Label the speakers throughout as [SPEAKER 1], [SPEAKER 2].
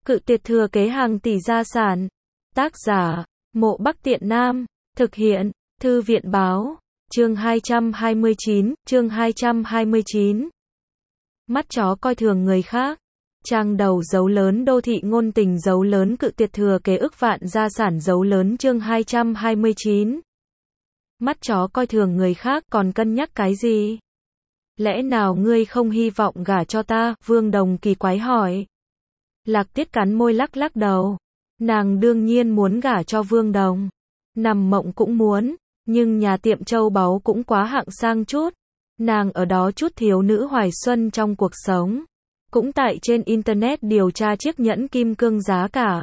[SPEAKER 1] Cự tuyệt thừa kế hàng tỷ gia sản. Tác giả, Mộ Bắc Tiện Nam. Thực hiện, Thư viện báo. Chương 229. Mắt chó coi thường người khác. Trang đầu dấu lớn đô thị ngôn tình dấu lớn cự tuyệt thừa kế ức vạn gia sản dấu lớn chương 229. Mắt chó coi thường người khác còn cân nhắc cái gì? Lẽ nào ngươi không hy vọng gả cho ta? Vương Đồng kỳ quái hỏi. Lạc Tiết cắn môi lắc lắc đầu. Nàng đương nhiên muốn gả cho Vương Đồng. Nằm mộng cũng muốn, nhưng nhà tiệm châu báu cũng quá hạng sang chút. Nàng ở đó chút thiếu nữ hoài xuân trong cuộc sống. Cũng tại trên internet điều tra chiếc nhẫn kim cương giá cả.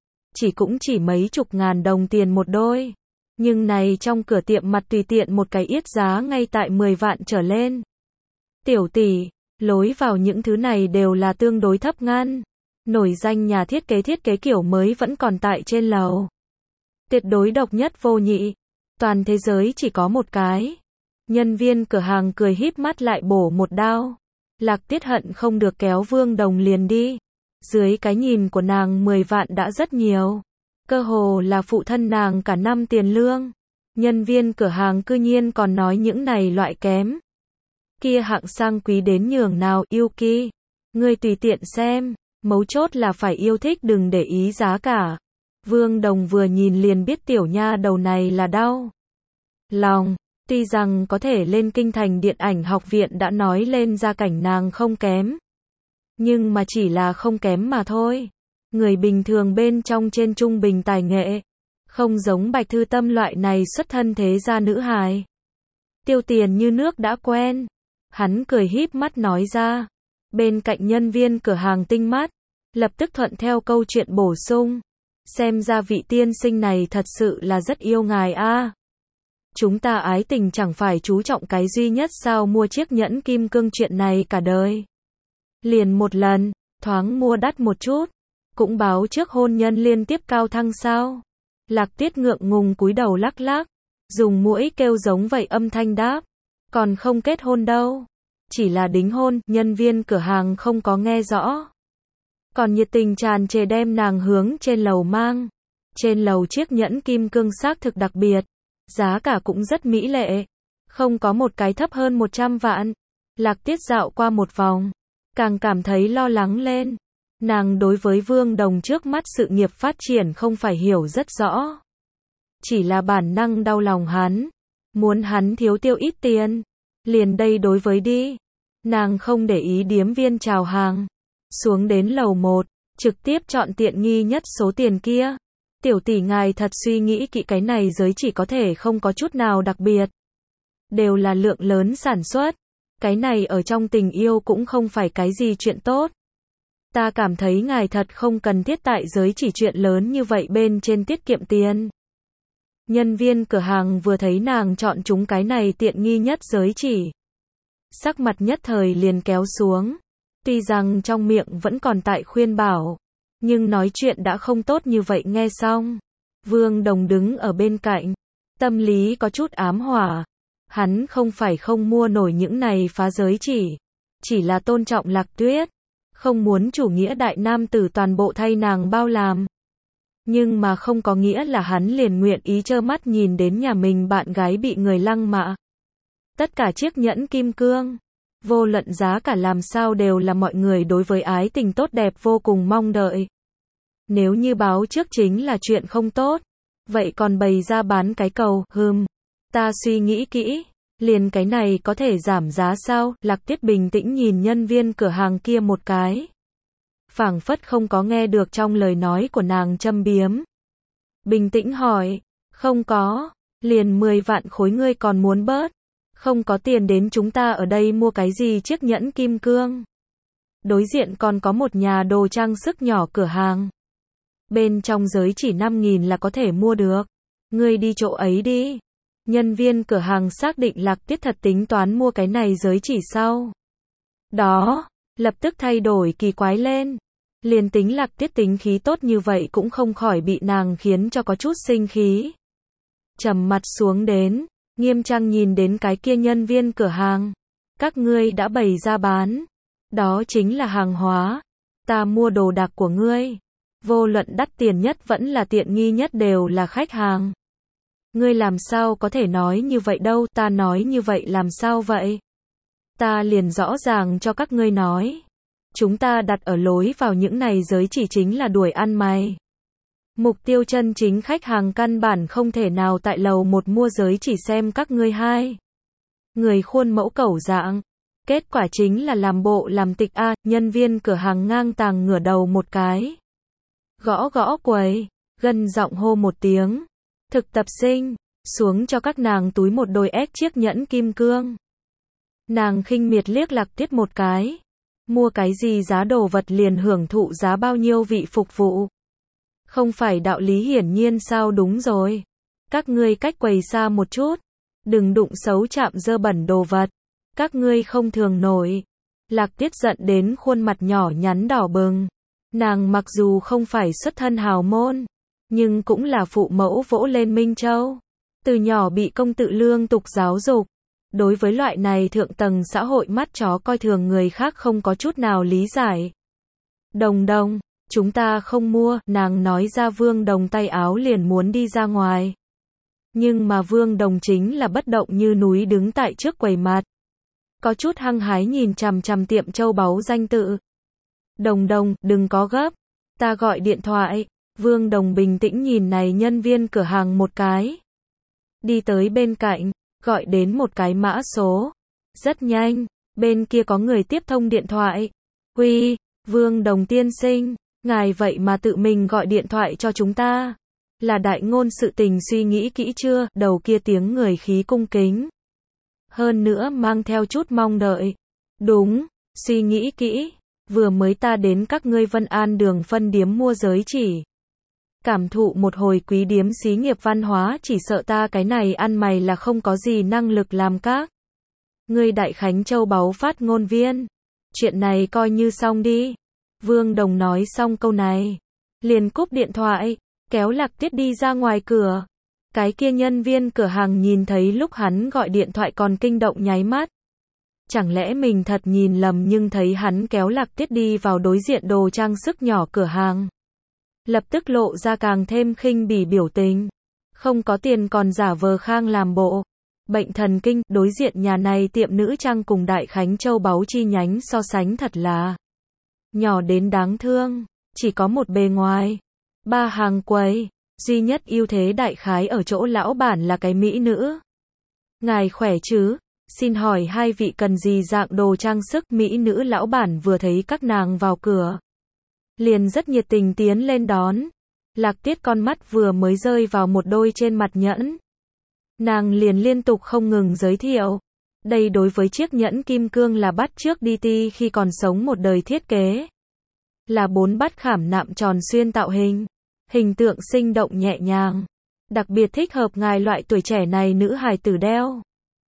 [SPEAKER 1] Cũng chỉ mấy chục ngàn đồng tiền một đôi. Nhưng này trong cửa tiệm mặt tùy tiện một cái yết giá ngay tại 10 vạn trở lên. Tiểu tỷ, lối vào những thứ này đều là tương đối thấp ngăn. Nổi danh nhà thiết kế kiểu mới vẫn còn tại trên lầu. Tuyệt đối độc nhất vô nhị. Toàn thế giới chỉ có một cái. Nhân viên cửa hàng cười híp mắt lại bổ một đao. Lạc Tiết hận không được kéo Vương Đồng liền đi. Dưới cái nhìn của nàng 10 vạn đã rất nhiều. Cơ hồ là phụ thân nàng cả năm tiền lương. Nhân viên cửa hàng cư nhiên còn nói những này loại kém. Kia hạng sang quý đến nhường nào Yuki. Ngươi tùy tiện xem. Mấu chốt là phải yêu thích đừng để ý giá cả. Vương Đồng vừa nhìn liền biết tiểu nha đầu này là đau lòng. Tuy rằng có thể lên kinh thành điện ảnh học viện đã nói lên gia cảnh nàng không kém. Nhưng mà chỉ là không kém mà thôi. Người bình thường bên trong trên trung bình tài nghệ. Không giống Bạch Thư Tâm loại này xuất thân thế gia nữ hài. Tiêu tiền như nước đã quen. Hắn cười híp mắt nói ra. Bên cạnh nhân viên cửa hàng tinh mắt. Lập tức thuận theo câu chuyện bổ sung. Xem ra vị tiên sinh này thật sự là rất yêu ngài a. Chúng ta ái tình chẳng phải chú trọng cái duy nhất sao mua chiếc nhẫn kim cương chuyện này cả đời. Liền một lần, thoáng mua đắt một chút. Cũng báo trước hôn nhân liên tiếp cao thăng sao. Lạc Tiết ngượng ngùng cúi đầu lắc lắc. Dùng mũi kêu giống vậy âm thanh đáp. Còn không kết hôn đâu. Chỉ là đính hôn, nhân viên cửa hàng không có nghe rõ. Còn nhiệt tình tràn trề đem nàng hướng trên lầu mang. Trên lầu chiếc nhẫn kim cương xác thực đặc biệt. Giá cả cũng rất mỹ lệ. Không có một cái thấp hơn 100 vạn. Lạc Tiết dạo qua một vòng. Càng cảm thấy lo lắng lên. Nàng đối với Vương Đồng trước mắt sự nghiệp phát triển không phải hiểu rất rõ. Chỉ là bản năng đau lòng hắn. Muốn hắn thiếu tiêu ít tiền. Liền đây đối với đi. Nàng không để ý điếm viên chào hàng. Xuống đến lầu 1. Trực tiếp chọn tiện nghi nhất số tiền kia. Tiểu tỷ ngài thật suy nghĩ kỹ cái này giới chỉ có thể không có chút nào đặc biệt. Đều là lượng lớn sản xuất. Cái này ở trong tình yêu cũng không phải cái gì chuyện tốt. Ta cảm thấy ngài thật không cần thiết tại giới chỉ chuyện lớn như vậy bên trên tiết kiệm tiền. Nhân viên cửa hàng vừa thấy nàng chọn chúng cái này tiện nghi nhất giới chỉ. Sắc mặt nhất thời liền kéo xuống. Tuy rằng trong miệng vẫn còn tại khuyên bảo. Nhưng nói chuyện đã không tốt như vậy nghe xong. Vương Đồng đứng ở bên cạnh. Tâm lý có chút ám hỏa. Hắn không phải không mua nổi những này phá giới chỉ. Chỉ là tôn trọng Lạc Tuyết. Không muốn chủ nghĩa đại nam tử toàn bộ thay nàng bao làm. Nhưng mà không có nghĩa là hắn liền nguyện ý trơ mắt nhìn đến nhà mình bạn gái bị người lăng mạ. Tất cả chiếc nhẫn kim cương. Vô luận giá cả làm sao đều là mọi người đối với ái tình tốt đẹp vô cùng mong đợi. Nếu như báo trước chính là chuyện không tốt. Vậy còn bày ra bán cái cầu, ta suy nghĩ kỹ. Liền cái này có thể giảm giá sao? Lạc Tiết bình tĩnh nhìn nhân viên cửa hàng kia một cái. Phảng phất không có nghe được trong lời nói của nàng châm biếm. Bình tĩnh hỏi. Không có. Liền 10 vạn khối ngươi còn muốn bớt. Không có tiền đến chúng ta ở đây mua cái gì chiếc nhẫn kim cương. Đối diện còn có một nhà đồ trang sức nhỏ cửa hàng. Bên trong giới chỉ 5.000 là có thể mua được. Ngươi đi chỗ ấy đi. Nhân viên cửa hàng xác định Lạc Tiết thật tính toán mua cái này giới chỉ sau. Đó, lập tức thay đổi kỳ quái lên. Liền tính Lạc Tiết tính khí tốt như vậy cũng không khỏi bị nàng khiến cho có chút sinh khí. Trầm mặt xuống đến. Nghiêm trang nhìn đến cái kia nhân viên cửa hàng. Các ngươi đã bày ra bán. Đó chính là hàng hóa. Ta mua đồ đạc của ngươi. Vô luận đắt tiền nhất vẫn là tiện nghi nhất đều là khách hàng. Ngươi làm sao có thể nói như vậy đâu, ta nói như vậy làm sao vậy? Ta liền rõ ràng cho các ngươi nói. Chúng ta đặt ở lối vào những này giới chỉ chính là đuổi ăn mày. Mục tiêu chân chính khách hàng căn bản không thể nào tại lầu 1 mua giới chỉ xem các ngươi hai người khuôn mẫu cẩu dạng. Kết quả chính là làm bộ làm tịch a, nhân viên cửa hàng ngang tàng ngửa đầu một cái. Gõ gõ quầy, gân giọng hô một tiếng. Thực tập sinh, xuống cho các nàng túi một đôi chiếc nhẫn kim cương. Nàng khinh miệt liếc Lạc Tuyết một cái. Mua cái gì giá đồ vật liền hưởng thụ giá bao nhiêu vị phục vụ. Không phải đạo lý hiển nhiên sao? Đúng rồi. Các ngươi cách quầy xa một chút. Đừng đụng xấu chạm dơ bẩn đồ vật. Các ngươi không thường nổi. Lạc Tuyết giận đến khuôn mặt nhỏ nhắn đỏ bừng. Nàng mặc dù không phải xuất thân hào môn, nhưng cũng là phụ mẫu vỗ lên Minh Châu. Từ nhỏ bị công tự lương tục giáo dục. Đối với loại này thượng tầng xã hội mắt chó coi thường người khác không có chút nào lý giải. Đồng Đồng, chúng ta không mua, nàng nói ra. Vương Đồng tay áo liền muốn đi ra ngoài. Nhưng mà Vương Đồng chính là bất động như núi đứng tại trước quầy mặt. Có chút hăng hái nhìn chằm chằm tiệm châu báu danh tự. Đồng Đồng, đừng có gấp. Ta gọi điện thoại. Vương Đồng bình tĩnh nhìn này nhân viên cửa hàng một cái. Đi tới bên cạnh, gọi đến một cái mã số. Rất nhanh, bên kia có người tiếp thông điện thoại. Uy, Vương Đồng tiên sinh, ngài vậy mà tự mình gọi điện thoại cho chúng ta. Là đại ngôn sự tình suy nghĩ kỹ chưa? Đầu kia tiếng người khí cung kính. Hơn nữa mang theo chút mong đợi. Đúng, suy nghĩ kỹ. Vừa mới ta đến các ngươi Vân An đường phân điếm mua giới chỉ. Cảm thụ một hồi quý điếm xí nghiệp văn hóa, chỉ sợ ta cái này ăn mày là không có gì năng lực làm các. Ngươi Đại Khánh châu báu phát ngôn viên. Chuyện này coi như xong đi. Vương Đồng nói xong câu này. Liền cúp điện thoại, kéo Lạc Tuyết đi ra ngoài cửa. Cái kia nhân viên cửa hàng nhìn thấy lúc hắn gọi điện thoại còn kinh động nháy mắt. Chẳng lẽ mình thật nhìn lầm, nhưng thấy hắn kéo Lạc Tuyết đi vào đối diện đồ trang sức nhỏ cửa hàng. Lập tức lộ ra càng thêm khinh bỉ biểu tình. Không có tiền còn giả vờ khang làm bộ. Bệnh thần kinh, đối diện nhà này tiệm nữ trang cùng Đại Khánh châu báu chi nhánh so sánh thật là nhỏ đến đáng thương. Chỉ có một bề ngoài, 3 hàng quầy. Duy nhất ưu thế đại khái ở chỗ lão bản là cái mỹ nữ. Ngài khỏe chứ? Xin hỏi hai vị cần gì dạng đồ trang sức? Mỹ nữ lão bản vừa thấy các nàng vào cửa, liền rất nhiệt tình tiến lên đón. Lạc Tuyết con mắt vừa mới rơi vào một đôi trên mặt nhẫn. Nàng liền liên tục không ngừng giới thiệu. Đây đối với chiếc nhẫn kim cương là bắt chước DT khi còn sống một đời thiết kế. Là 4 bát khảm nạm tròn xuyên tạo hình. Hình tượng sinh động nhẹ nhàng. Đặc biệt thích hợp ngài loại tuổi trẻ này nữ hài tử đeo.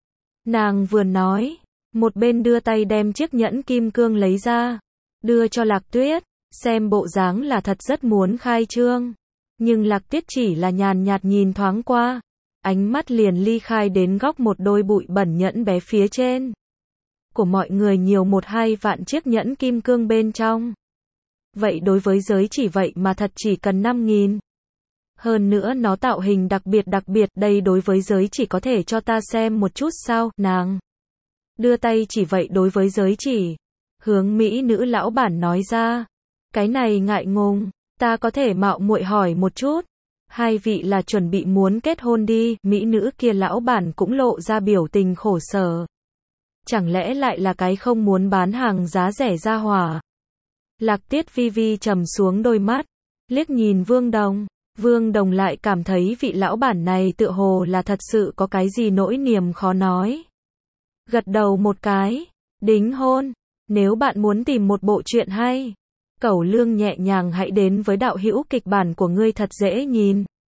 [SPEAKER 1] Nàng vừa nói, một bên đưa tay đem chiếc nhẫn kim cương lấy ra. Đưa cho Lạc Tuyết. Xem bộ dáng là thật rất muốn khai trương. Nhưng Lạc Tuyết chỉ là nhàn nhạt nhìn thoáng qua. Ánh mắt liền ly khai đến góc một đôi bụi bẩn nhẫn bé phía trên. Của mọi người nhiều 1-2 vạn chiếc nhẫn kim cương bên trong. Vậy đối với giới chỉ vậy mà thật chỉ cần 5.000. Hơn nữa nó tạo hình đặc biệt, đây đối với giới chỉ có thể cho ta xem một chút sao? Nàng đưa tay chỉ vậy đối với giới chỉ. Hướng mỹ nữ lão bản nói ra. Cái này ngại ngùng, ta có thể mạo muội hỏi một chút. Hai vị là chuẩn bị muốn kết hôn đi? Mỹ nữ kia lão bản cũng lộ ra biểu tình khổ sở. Chẳng lẽ lại là cái không muốn bán hàng giá rẻ ra hỏa? Lạc Tuyết vi vi trầm xuống đôi mắt, liếc nhìn Vương Đồng. Vương Đồng lại cảm thấy vị lão bản này tựa hồ là thật sự có cái gì nỗi niềm khó nói. Gật đầu một cái, đính hôn. Nếu bạn muốn tìm một bộ truyện hay, cẩu lương nhẹ nhàng hãy đến với đạo hữu kịch bản của ngươi thật dễ nhìn.